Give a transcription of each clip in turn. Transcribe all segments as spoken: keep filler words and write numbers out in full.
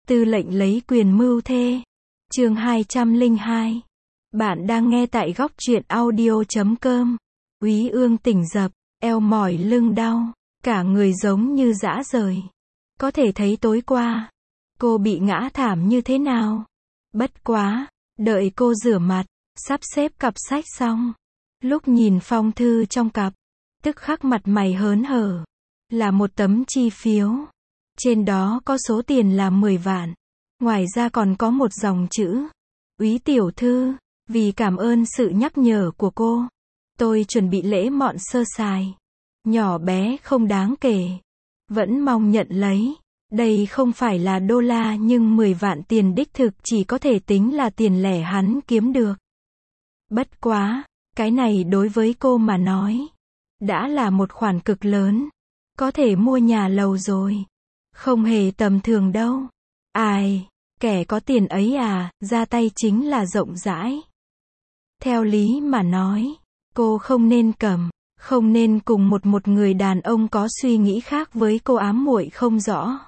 Tư lệnh lấy quyền mưu thê. Chương hai trăm lẻ hai. Bạn đang nghe tại góc truyện audio chấm com. Úy Ương tỉnh dập, eo mỏi lưng đau, cả người giống như rã rời. Có thể thấy tối qua, cô bị ngã thảm như thế nào. Bất quá, đợi cô rửa mặt, sắp xếp cặp sách xong. Lúc nhìn phong thư trong cặp, tức khắc mặt mày hớn hở. Là một tấm chi phiếu. Trên đó có số tiền là mười vạn. Ngoài ra còn có một dòng chữ. Úy tiểu thư, vì cảm ơn sự nhắc nhở của cô, tôi chuẩn bị lễ mọn sơ sài. Nhỏ bé không đáng kể. Vẫn mong nhận lấy. Đây không phải là đô la nhưng mười vạn tiền đích thực chỉ có thể tính là tiền lẻ hắn kiếm được. Bất quá, cái này đối với cô mà nói, đã là một khoản cực lớn. Có thể mua nhà lầu rồi. Không hề tầm thường đâu. Ai, kẻ có tiền ấy à, ra tay chính là rộng rãi. Theo lý mà nói, cô không nên cầm, không nên cùng một một người đàn ông có suy nghĩ khác với cô ám muội không rõ.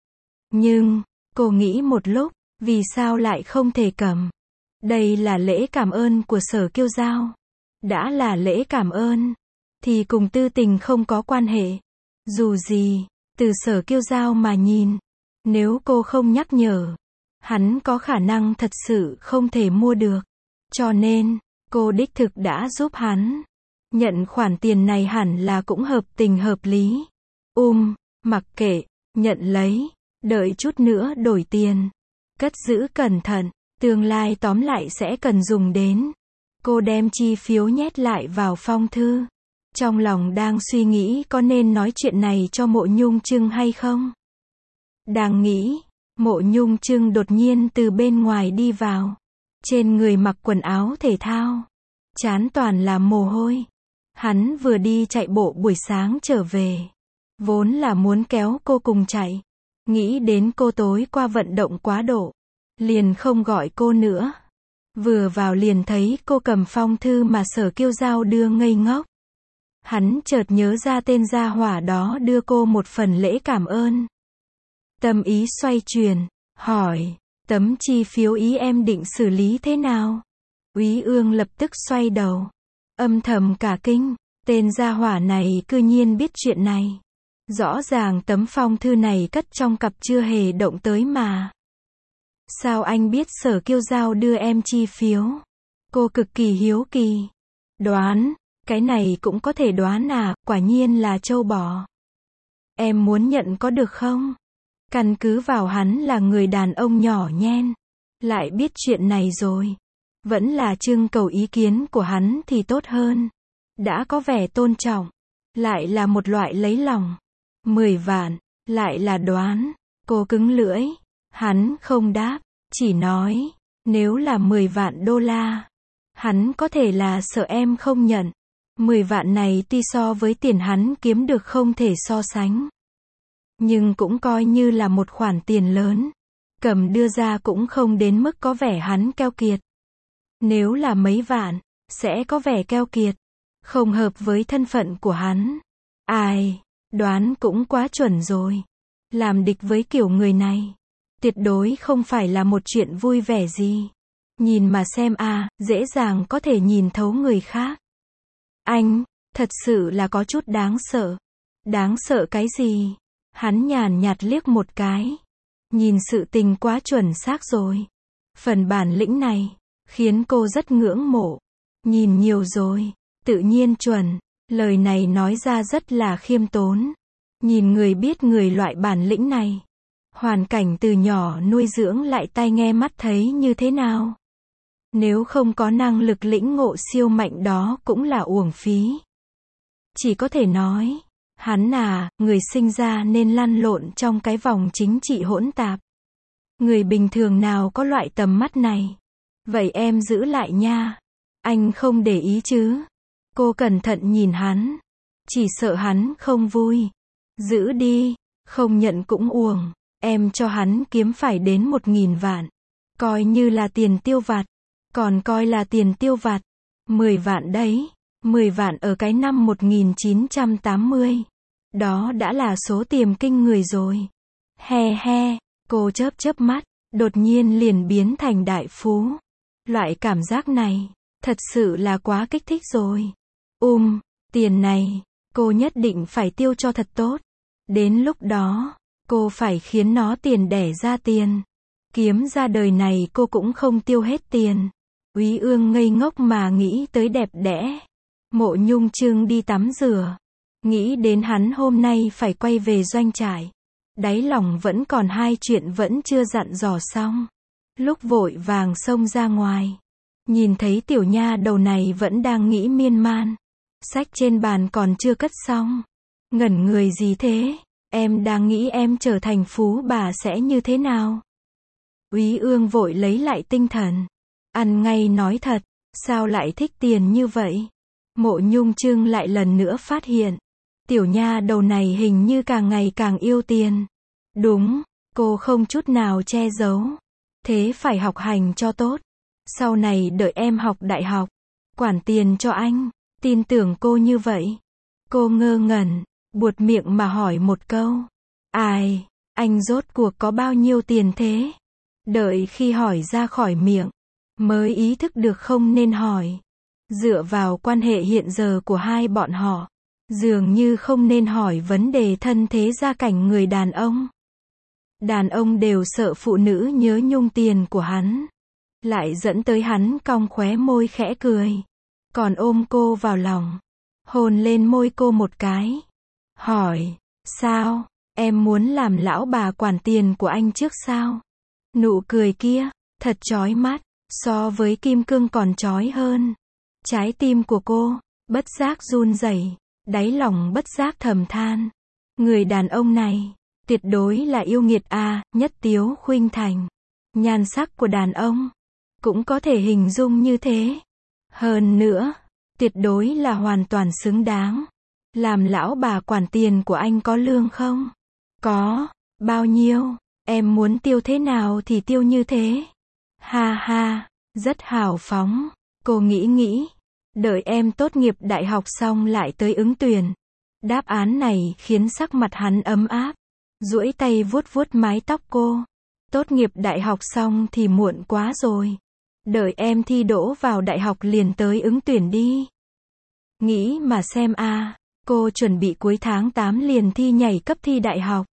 Nhưng, cô nghĩ một lúc, vì sao lại không thể cầm? Đây là lễ cảm ơn của Sở Kiêu Giao. Đã là lễ cảm ơn, thì cùng tư tình không có quan hệ. Dù gì, từ Sở Kiêu Giao mà nhìn, nếu cô không nhắc nhở, hắn có khả năng thật sự không thể mua được. Cho nên, cô đích thực đã giúp hắn. Nhận khoản tiền này hẳn là cũng hợp tình hợp lý. Um, mặc kệ, nhận lấy, đợi chút nữa đổi tiền. Cất giữ cẩn thận, tương lai tóm lại sẽ cần dùng đến. Cô đem chi phiếu nhét lại vào phong thư. Trong lòng đang suy nghĩ có nên nói chuyện này cho Mộ Nhung Trưng hay không. Đang nghĩ, Mộ Nhung Trưng đột nhiên từ bên ngoài đi vào. Trên người mặc quần áo thể thao. Trán toàn là mồ hôi. Hắn vừa đi chạy bộ buổi sáng trở về. Vốn là muốn kéo cô cùng chạy. Nghĩ đến cô tối qua vận động quá độ. Liền không gọi cô nữa. Vừa vào liền thấy cô cầm phong thư mà Sở Kiêu Giao đưa ngây ngốc. Hắn chợt nhớ ra tên gia hỏa đó đưa cô một phần lễ cảm ơn. Tâm ý xoay chuyển, hỏi, tấm chi phiếu ý em định xử lý thế nào? Úy Ương lập tức xoay đầu, âm thầm cả kinh, tên gia hỏa này cư nhiên biết chuyện này. Rõ ràng tấm phong thư này cất trong cặp chưa hề động tới mà. Sao anh biết Sở Kiêu Giao đưa em chi phiếu? Cô cực kỳ hiếu kỳ. Đoán, cái này cũng có thể đoán à, quả nhiên là trâu bò. Em muốn nhận có được không? Căn cứ vào hắn là người đàn ông nhỏ nhen, lại biết chuyện này rồi. Vẫn là trưng cầu ý kiến của hắn thì tốt hơn. Đã có vẻ tôn trọng, lại là một loại lấy lòng. Mười vạn, lại là đoán. Cô cứng lưỡi. Hắn không đáp, chỉ nói, nếu là mười vạn đô la, hắn có thể là sợ em không nhận. Mười vạn này tuy so với tiền hắn kiếm được không thể so sánh. Nhưng cũng coi như là một khoản tiền lớn. Cầm đưa ra cũng không đến mức có vẻ hắn keo kiệt. Nếu là mấy vạn, sẽ có vẻ keo kiệt. Không hợp với thân phận của hắn. Ai, đoán cũng quá chuẩn rồi. Làm địch với kiểu người này, tuyệt đối không phải là một chuyện vui vẻ gì. Nhìn mà xem à, dễ dàng có thể nhìn thấu người khác. Anh, thật sự là có chút đáng sợ. Đáng sợ cái gì? Hắn nhàn nhạt liếc một cái. Nhìn sự tình quá chuẩn xác rồi. Phần bản lĩnh này, khiến cô rất ngưỡng mộ. Nhìn nhiều rồi, tự nhiên chuẩn. Lời này nói ra rất là khiêm tốn. Nhìn người biết người loại bản lĩnh này. Hoàn cảnh từ nhỏ nuôi dưỡng lại tai nghe mắt thấy như thế nào? Nếu không có năng lực lĩnh ngộ siêu mạnh đó cũng là uổng phí. Chỉ có thể nói, hắn à, người sinh ra nên lăn lộn trong cái vòng chính trị hỗn tạp. Người bình thường nào có loại tầm mắt này? Vậy em giữ lại nha. Anh không để ý chứ? Cô cẩn thận nhìn hắn. Chỉ sợ hắn không vui. Giữ đi, không nhận cũng uổng. Em cho hắn kiếm phải đến một nghìn vạn. Coi như là tiền tiêu vặt. Còn coi là tiền tiêu vặt. Mười vạn đấy. Mười vạn ở cái năm một nghìn chín trăm tám mươi. Đó đã là số tiền kinh người rồi. He he, Cô chớp chớp mắt, đột nhiên liền biến thành đại phú. Loại cảm giác này, thật sự là quá kích thích rồi. Um, tiền này, cô nhất định phải tiêu cho thật tốt. Đến lúc đó, cô phải khiến nó tiền đẻ ra tiền. Kiếm ra đời này cô cũng không tiêu hết tiền. Úy Ương ngây ngốc mà nghĩ tới đẹp đẽ. Mộ Nhung Trương đi tắm rửa. Nghĩ đến hắn hôm nay phải quay về doanh trại. Đáy lòng vẫn còn hai chuyện vẫn chưa dặn dò xong. Lúc vội vàng xông ra ngoài. Nhìn thấy tiểu nha đầu này vẫn đang nghĩ miên man. Sách trên bàn còn chưa cất xong. Ngẩn người gì thế? Em đang nghĩ em trở thành phú bà sẽ như thế nào? Úy Ương vội lấy lại tinh thần. Ăn ngay nói thật, sao lại thích tiền như vậy? Mộ Nhung Trương lại lần nữa phát hiện. Tiểu nha đầu này hình như càng ngày càng yêu tiền. Đúng, cô không chút nào che giấu. Thế phải học hành cho tốt. Sau này đợi em học đại học, quản tiền cho anh. Tin tưởng cô như vậy. Cô ngơ ngẩn, buột miệng mà hỏi một câu. Ai, anh rốt cuộc có bao nhiêu tiền thế? Đợi khi hỏi ra khỏi miệng, mới ý thức được không nên hỏi. Dựa vào quan hệ hiện giờ của hai bọn họ, dường như không nên hỏi vấn đề thân thế gia cảnh người đàn ông. Đàn ông đều sợ phụ nữ nhớ nhung tiền của hắn. Lại dẫn tới hắn cong khóe môi khẽ cười. Còn ôm cô vào lòng. Hôn lên môi cô một cái. Hỏi, sao, em muốn làm lão bà quản tiền của anh trước sao? Nụ cười kia, thật chói mắt, so với kim cương còn chói hơn. Trái tim của cô, bất giác run rẩy, đáy lòng bất giác thầm than. Người đàn ông này, tuyệt đối là yêu nghiệt a, nhất tiếu khuynh thành. Nhan sắc của đàn ông, cũng có thể hình dung như thế. Hơn nữa, tuyệt đối là hoàn toàn xứng đáng. Làm lão bà quản tiền của anh có lương không? Có, bao nhiêu? Em muốn tiêu thế nào thì tiêu như thế. Ha ha, rất hào phóng. Cô nghĩ nghĩ, đợi em tốt nghiệp đại học xong lại tới ứng tuyển. Đáp án này khiến sắc mặt hắn ấm áp. Duỗi tay vuốt vuốt mái tóc cô. Tốt nghiệp đại học xong thì muộn quá rồi. Đợi em thi đỗ vào đại học liền tới ứng tuyển đi. Nghĩ mà xem a, cô chuẩn bị cuối tháng tám liền thi nhảy cấp thi đại học.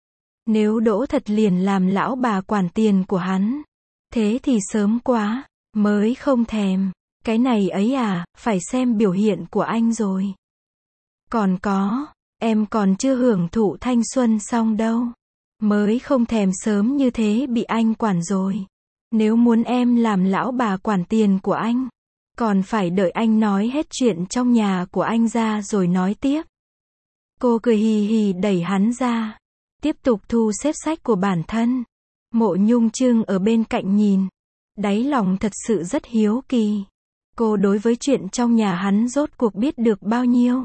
Nếu đỗ thật liền làm lão bà quản tiền của hắn. Thế thì sớm quá, mới không thèm. Cái này ấy à, phải xem biểu hiện của anh rồi. Còn có, em còn chưa hưởng thụ thanh xuân xong đâu. Mới không thèm sớm như thế bị anh quản rồi. Nếu muốn em làm lão bà quản tiền của anh, còn phải đợi anh nói hết chuyện trong nhà của anh ra rồi nói tiếp. Cô cười hì hì đẩy hắn ra. Tiếp tục thu xếp sách của bản thân. Mộ Nhung Trương ở bên cạnh nhìn. Đáy lòng thật sự rất hiếu kỳ. Cô đối với chuyện trong nhà hắn rốt cuộc biết được bao nhiêu.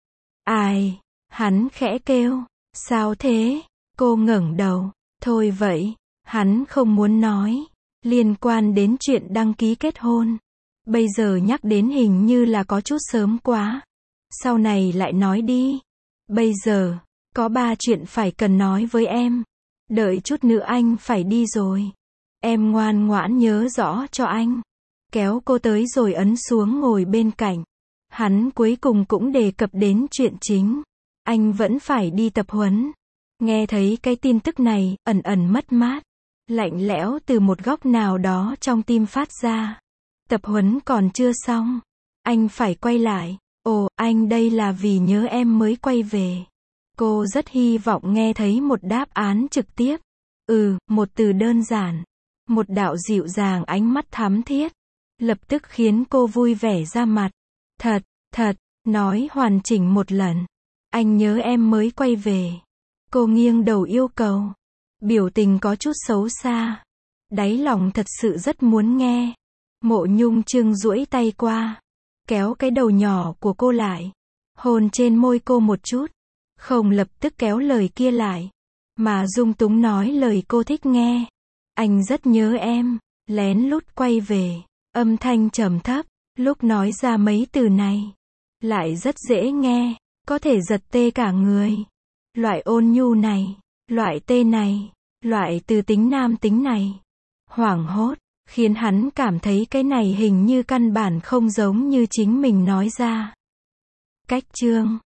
Ai? Hắn khẽ kêu. Sao thế? Cô ngẩng đầu. Thôi vậy, hắn không muốn nói. Liên quan đến chuyện đăng ký kết hôn. Bây giờ nhắc đến hình như là có chút sớm quá. Sau này lại nói đi. Bây giờ, có ba chuyện phải cần nói với em. Đợi chút nữa anh phải đi rồi. Em ngoan ngoãn nhớ rõ cho anh. Kéo cô tới rồi ấn xuống ngồi bên cạnh. Hắn cuối cùng cũng đề cập đến chuyện chính. Anh vẫn phải đi tập huấn. Nghe thấy cái tin tức này, ẩn ẩn mất mát. Lạnh lẽo từ một góc nào đó trong tim phát ra. Tập huấn còn chưa xong. Anh phải quay lại. Ồ, anh đây là vì nhớ em mới quay về. Cô rất hy vọng nghe thấy một đáp án trực tiếp. Ừ, một từ đơn giản. Một đạo dịu dàng ánh mắt thắm thiết. Lập tức khiến cô vui vẻ ra mặt. Thật, thật, nói hoàn chỉnh một lần. Anh nhớ em mới quay về. Cô nghiêng đầu yêu cầu. Biểu tình có chút xấu xa. Đáy lòng thật sự rất muốn nghe. Mộ Nhung Trương duỗi tay qua. Kéo cái đầu nhỏ của cô lại. Hôn trên môi cô một chút. Không lập tức kéo lời kia lại. Mà dung túng nói lời cô thích nghe. Anh rất nhớ em. Lén lút quay về. Âm thanh trầm thấp. Lúc nói ra mấy từ này. Lại rất dễ nghe. Có thể giật tê cả người. Loại ôn nhu này. Loại tê này. Loại từ tính nam tính này. Hoảng hốt, khiến hắn cảm thấy cái này hình như căn bản không giống như chính mình nói ra. Cách chương